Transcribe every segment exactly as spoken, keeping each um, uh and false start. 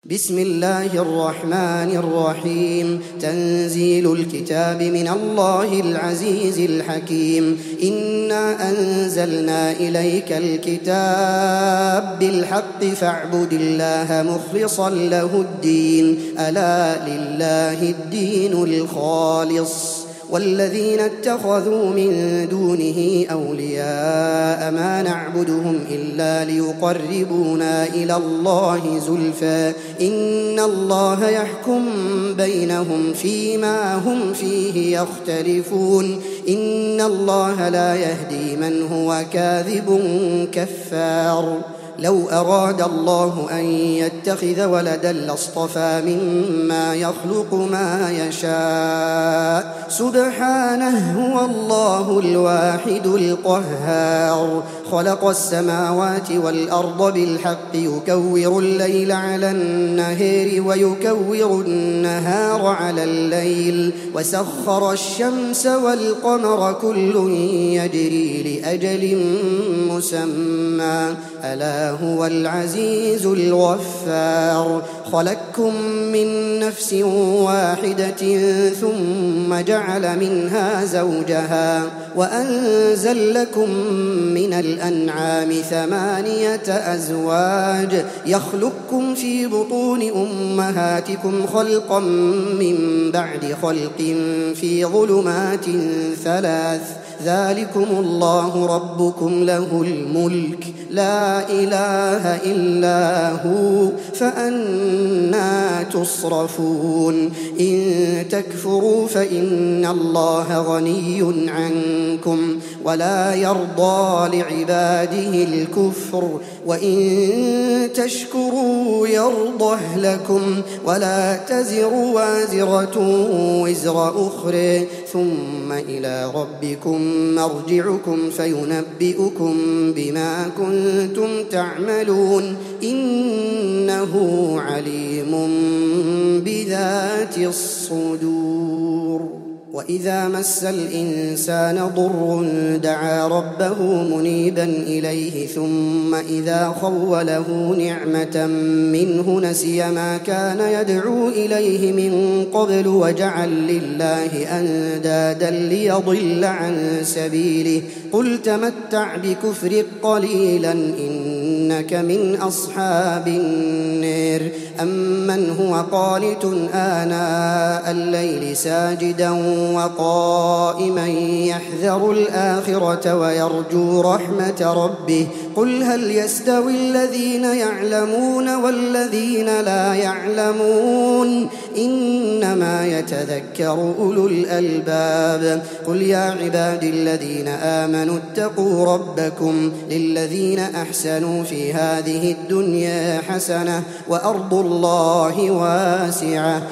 بسم الله الرحمن الرحيم. تنزيل الكتاب من الله العزيز الحكيم. إنا أنزلنا إليك الكتاب بالحق فاعبد الله مخلصا له الدين ألا لله الدين الخالص والذين اتخذوا من دونه أولياء ما نعبدهم إلا ليقربونا إلى الله زلفى إن الله يحكم بينهم فيما هم فيه يختلفون إن الله لا يهدي من هو كاذب كفار. لو أراد الله أن يتخذ ولدا لاصطفى مما يخلق ما يشاء سبحانه هو الله الواحد القهار. خلق السماوات والأرض بالحق يكور الليل على النهار ويكور النهار على الليل وسخر الشمس والقمر كل يجري لأجل مسمى ألا هو العزيز الغفار. خلقكم من نفس واحدة ثم جعل منها زوجها وأنزل لكم من الأنعام ثمانية أزواج يخلقكم في بطون أمهاتكم خلقا من بعد خلق في ظلمات ثلاث ذلكم الله ربكم له الملك لا إله إلا هو فأنى تصرفون. إن تكفروا فإن الله غني عنكم ولا يرضى لعباده الكفر وإن تشكروا يرضه لكم ولا تزر وازرة وزر أخرى ثم إلى ربكم مرجعكم فينبئكم بما كنتم تعملون إنه عليم بذات الصدور. وإذا مس الإنسان ضر دعا ربه منيبا إليه ثم إذا خوله نعمة منه نسي ما كان يدعو إليه من قبل وجعل لله أندادا ليضل عن سبيله قل تمتع بكفرك قليلا إنك من أصحاب النار. أمن هو قانت آناء الليل ساجدا وقائما يحذر الآخرة ويرجو رحمة ربه قل هل يستوي الذين يعلمون والذين لا يعلمون إنما يتذكر أولو الألباب. قل يا عبادي الذين آمنوا اتقوا ربكم للذين أحسنوا في هذه الدنيا حسنة وأرض الله واسعة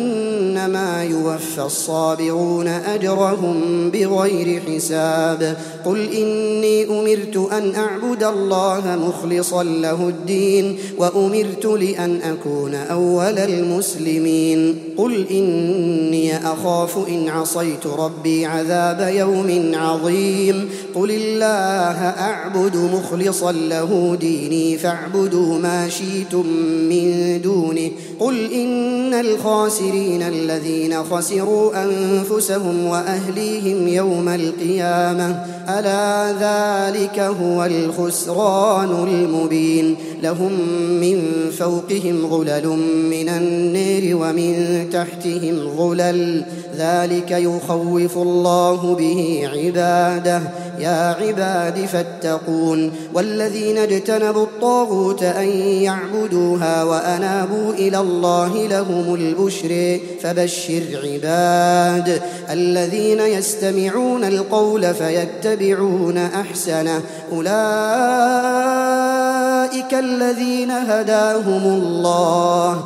إنما يوفى الصابرون أجرهم بغير حساب. قل إني أمرت أن أعبد الله مخلصا له الدين وأمرت لأن أكون أول المسلمين. قل إني أخاف إن عصيت ربي عذاب يوم عظيم. قل الله أعبد مخلصا له ديني فاعبدوا ما شئتم من دونه. قل إن الخاسرين الذين خسروا أنفسهم وأهليهم يوم القيامة ألا ذلك هو الخسران المبين. لهم من فوقهم ظلل من النار ومن تحتهم ظلل ذلك يخوف الله به عباده يا عباد فاتقون. والذين اجتنبوا الطاغوت أن يعبدوها وأنابوا إلى الله لهم البشر فبشر عباد الذين يستمعون القول فيتبعون أحسنه أولئك الذين هداهم الله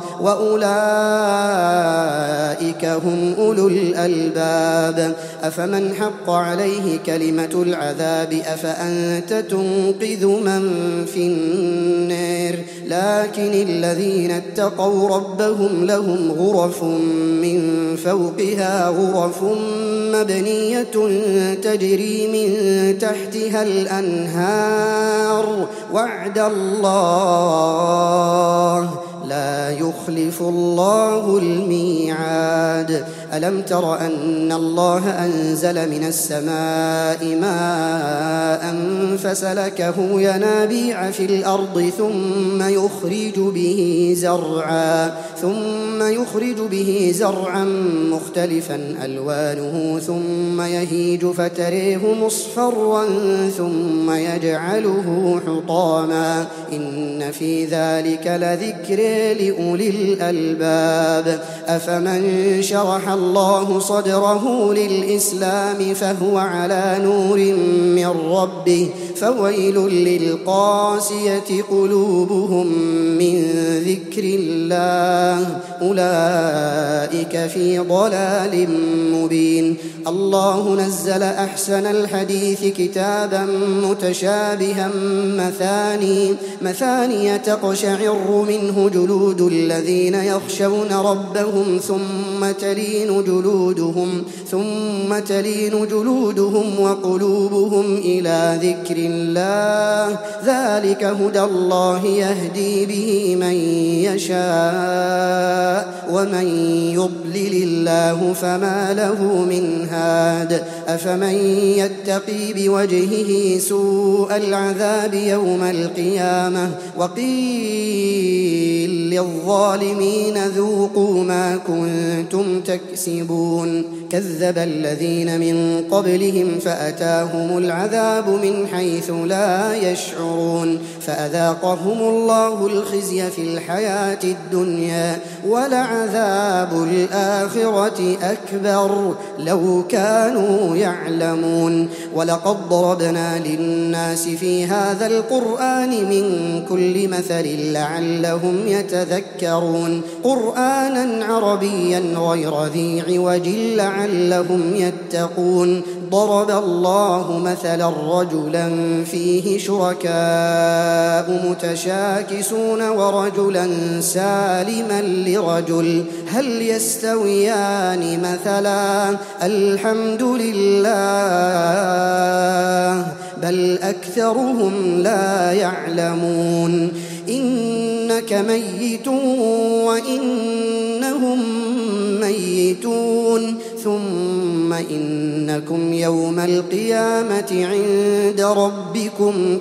وأولئك هم أولو الألباب. أفمن حق عليه كلمة العذاب أفأنت تنقذ من في النار. لكن الذين اتقوا ربهم لهم غرف من فوقها غرف مبنية تجري من تحتها الأنهار وعد الله لا يخلف الله الميعاد. ألم تر أن الله أنزل من السماء ماء فسلكه ينابيع في الأرض ثم يخرج به زرعا ثم يخرج به زرعا مختلفا ألوانه ثم يهيج فتريه مصفرا ثم يجعله حطاما إن في ذلك لذكر لأولي الألباب. أفمن شرح الله صدره للإسلام فهو على نور من ربه فويل للقاسية قلوبهم من ذكر الله أولئك في ضلال مبين. الله نزل أحسن الحديث كتابا متشابها مثاني مثاني تقشعر منه جلود الذين يخشون ربهم ثم تلين جلودهم ثم تلين جلودهم وقلوبهم إلى ذكر الله ذلك هدى الله يهدي به من يشاء ومن يضلل الله فما له من هاد. أفمن يتقي بوجهه سوء العذاب يوم القيامة وقيل للظالمين ذوقوا ما كنتم تكسبون. كذب الذين من قبلهم فأتاهم العذاب من حيث لا يشعرون فأذاقهم الله الخزي في الحياة الدنيا ولعذاب الآخرة أكبر لو كانوا يعلمون. ولقد ضربنا للناس في هذا القرآن من كل مثل لعلهم يتذكرون قرآنا عربيا غير ذي عوج لعلهم يتقون. ضرب الله مثلا رجلا فيه شركاء متشاكسون ورجلا سالما لرجل هل يستويان مثلا الحمد لله بل أكثرهم لا يعلمون. إنك ميت وإنهم ميتون ثم إنكم يوم القيامة عند ربكم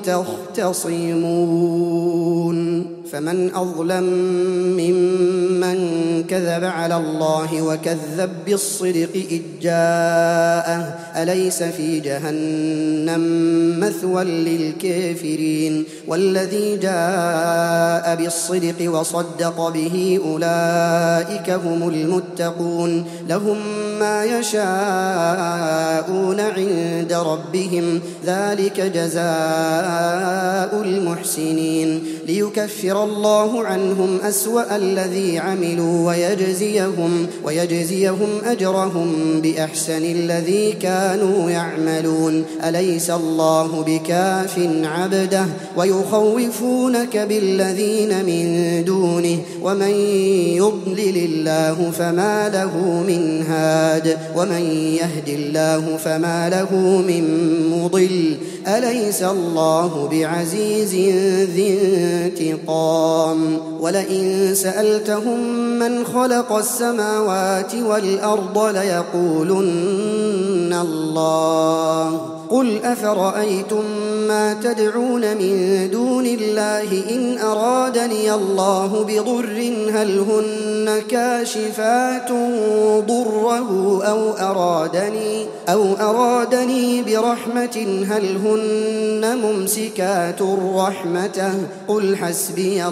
تختصمون. فمن أظلم ممن كذب على الله وكذب بالصدق إذ جاءه أليس في جهنم مثوى للكافرين. والذي جاء بالصدق وصدق به أولئك هم المتقون لهم ما يشاءون عند ربهم ذلك جزاء المحسنين ليكفر الله عنهم أسوأ الذي عملوا ويجزيهم, ويجزيهم أجرهم بأحسن الذي كانوا يعملون. أليس الله بكاف عبده ويخوفونك بالذين من دونه ومن يضلل الله فما له من هاد ومن يهد الله فما له من مضل. أليس الله بعزيز ذي انتقام. ولئن سألتهم من خلق السماوات والأرض ليقولن الله قل أفرأيتم ما تدعون من دون الله إن أرادني الله بضر هل هن كاشفات ضره أو أرادني, أو أرادني برحمة هل هن ممسكات رحمته قل حسبي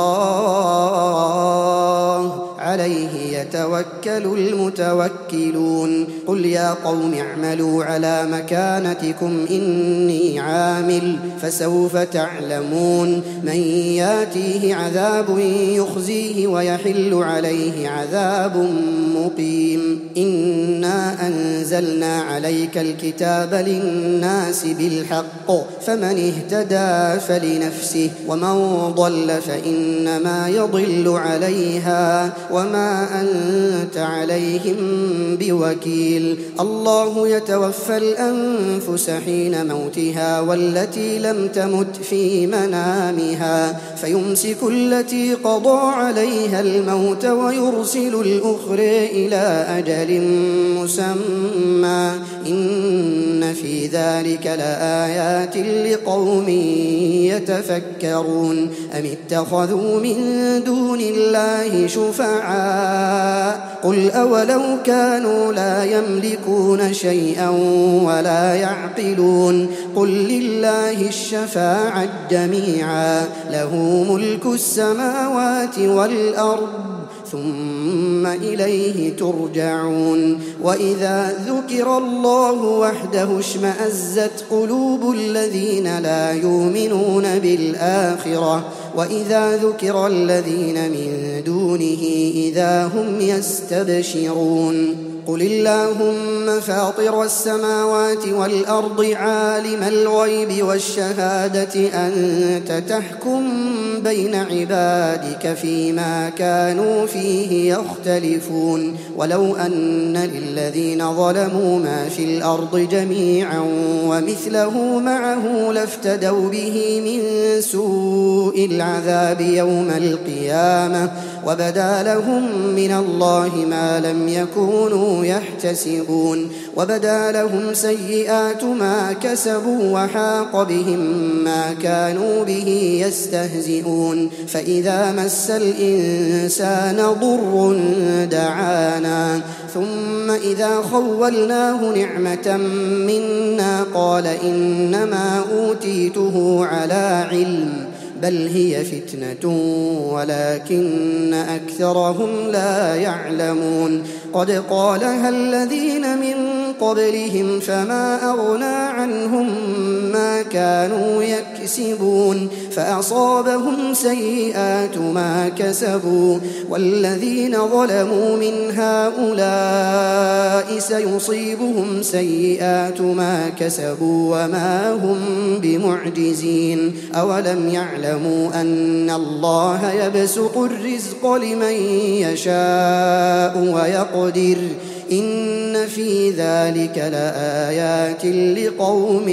الله عليه يتوكل المتوكلون. قل يا قوم اعملوا على مكانتكم إني عامل فسوف تعلمون من ياتيه عذاب يخزيه ويحل عليه عذاب مقيم. إنا أنزلنا عليك الكتاب للناس بالحق فمن اهتدى فلنفسه ومن ضل فإنما يضل عليها وما أنت أنت عليهم بوكيل الله يتوفى الأنفس حين موتها والتي لم تمت في منامها فيمسك التي قضى عليها الموت ويرسل الأخرى إلى أجل مسمى إن في ذلك لآيات لقوم يتفكرون أم اتخذوا من دون الله شفعاء قل أولو كانوا لا يملكون شيئا ولا يعقلون قل لله الشفاعة جميعا له ملك السماوات والأرض ثم إليه ترجعون وإذا ذكر الله وحده اشمأزت قلوب الذين لا يؤمنون بالآخرة وإذا ذكر الذين من دونه إذا هم يستبشرون قل اللهم فاطر السماوات والأرض عالم الغيب والشهادة أنت تحكم بين عبادك فيما كانوا فيه يختلفون ولو أن للذين ظلموا ما في الأرض جميعا ومثله معه لافتدوا به من سوء العذاب يوم القيامة وبدا لهم من الله ما لم يكونوا يحتسبون وبدا لهم سيئات ما كسبوا وحاق بهم ما كانوا به يستهزئون فإذا مس الإنسان ضر دعانا ثم إذا خولناه نعمة منا قال إنما أوتيته على علم بل هي فتنة ولكن أكثرهم لا يعلمون قد قالها الذين من قبلهم فما أغنى عنهم ما كانوا يكسبون فأصابهم سيئات ما كسبوا والذين ظلموا من هؤلاء سيصيبهم سيئات ما كسبوا وما هم بمعجزين أولم يعلموا أن الله يبسط الرزق لمن يشاء ويقدر إن في ذلك لآيات لقوم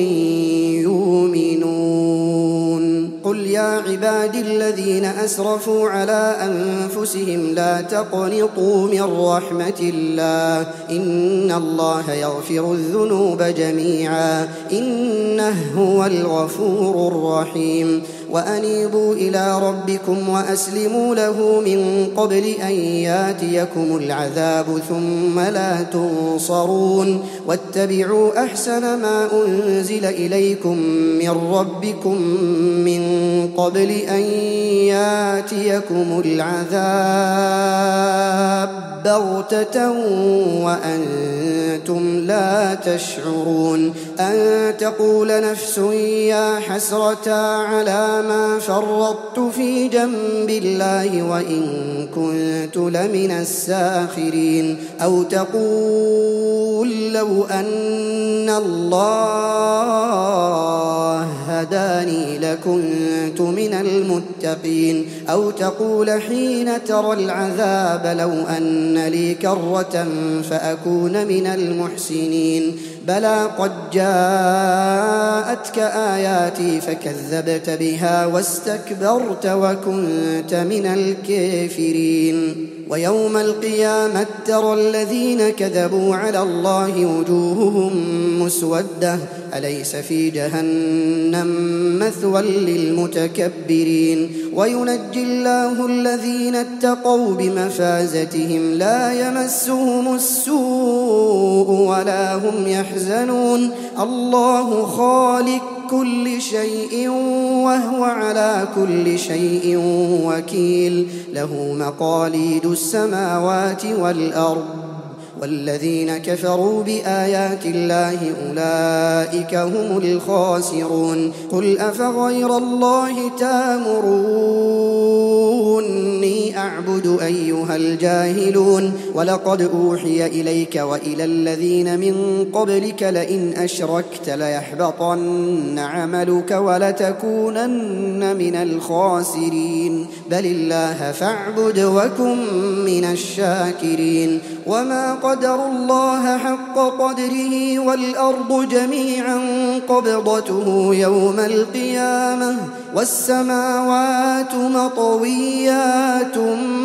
يؤمنون قل يا عبادي الذين أسرفوا على أنفسهم لا تقنطوا من رحمة الله إن الله يغفر الذنوب جميعا إنه هو الغفور الرحيم وأنيبوا إلى ربكم وأسلموا له من قبل أن ياتيكم العذاب ثم لا تنصرون واتبعوا أحسن ما أنزل إليكم من ربكم من قبل أن ياتيكم العذاب بغتة وأنتم لا تشعرون أن تقول نفس يا حسرة على ما فرطت في جنب الله وإن كنت لمن الساخرين أو تقول لو أن الله هداني لكنت من المتقين أو تقول حين ترى العذاب لو أن لي كرة فأكون من المحسنين بلى قد جاءتك آياتي فكذبت بها واستكبرت وكنت من الكافرين ويوم القيامة ترى الذين كذبوا على الله وجوههم مسودة أليس في جهنم مثوى للمتكبرين وينجي الله الذين اتقوا بمفازتهم لا يمسهم السوء ولا هم يحزنون الله خالق كل شيء وهو على كل شيء وكيل له مقاليد السماوات والأرض والذين كفروا بآيات الله أولئك هم الخاسرون قل أفغير الله تامروني إني أعبد أيها الجاهلون ولقد أوحي إليك وإلى الذين من قبلك لئن أشركت ليحبطن عملك ولتكونن من الخاسرين بل الله فاعبد وكن من الشاكرين وما قدروا الله حق قدره والأرض جميعا قبضته يوم القيامة والسماوات مطويات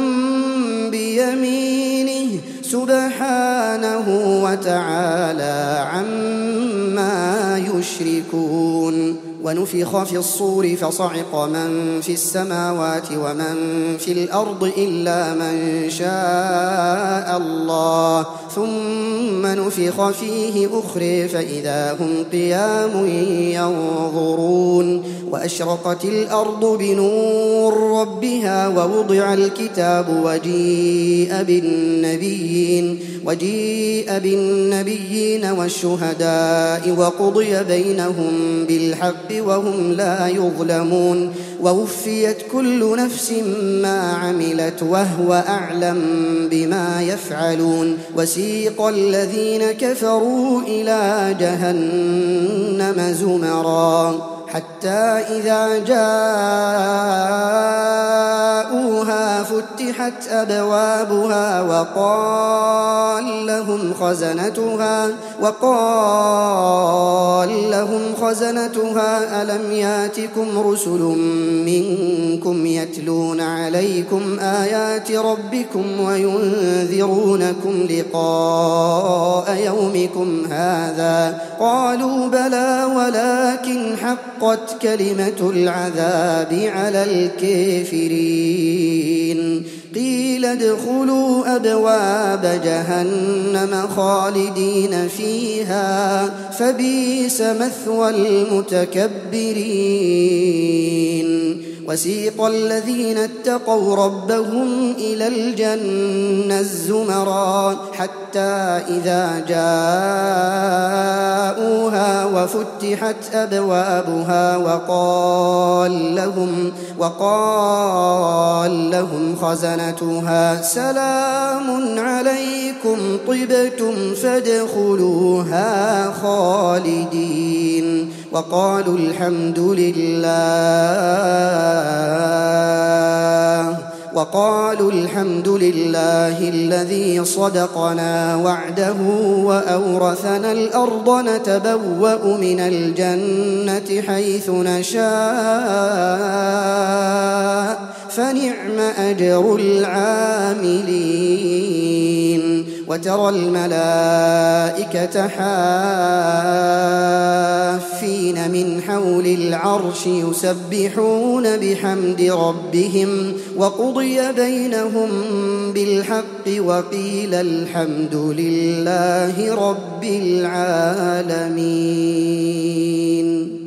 بيمينه سبحانه وتعالى عما يشركون ونفخ في الصور فصعق من في السماوات ومن في الأرض إلا من شاء الله ثم نفخ فيه أخرى فإذا هم قيام ينظرون وأشرقت الأرض بنور ربها ووضع الكتاب وجيء بالنبيين وجيء بالنبيين والشهداء وقضي بينهم بالحق وهم لا يظلمون ووفيت كل نفس ما عملت وهو أعلم بما يفعلون وسيق الذين كفروا إلى جهنم زمرا حتى إذا جاءوها فتحت أبوابها وقال لهم خزنتها وقال لهم خزنتها ألم ياتكم رسل منكم يتلون عليكم آيات ربكم وينذرونكم لقاء يومكم هذا قالوا بلى ولكن حقت كلمة العذاب على الكافرين قيل ادخلوا أبواب جهنم خالدين فيها فبئس مثوى المتكبرين وسيق الذين اتقوا ربهم إلى الجنة الزمرا حتى إذا جاءوها وفتحت أبوابها وقال لهم وقال لهم خزنتها سلام عليكم طبتم فادخلوها خالدين وقالوا الحمد لله وقالوا الحمد لله الذي صدقنا وعده وأورثنا الأرض نتبوأ من الجنة حيث نشاء فنعم أجر العاملين وترى الملائكة حافين من حول العرش يسبحون بحمد ربهم وقضي بينهم بالحق وقيل الحمد لله رب العالمين.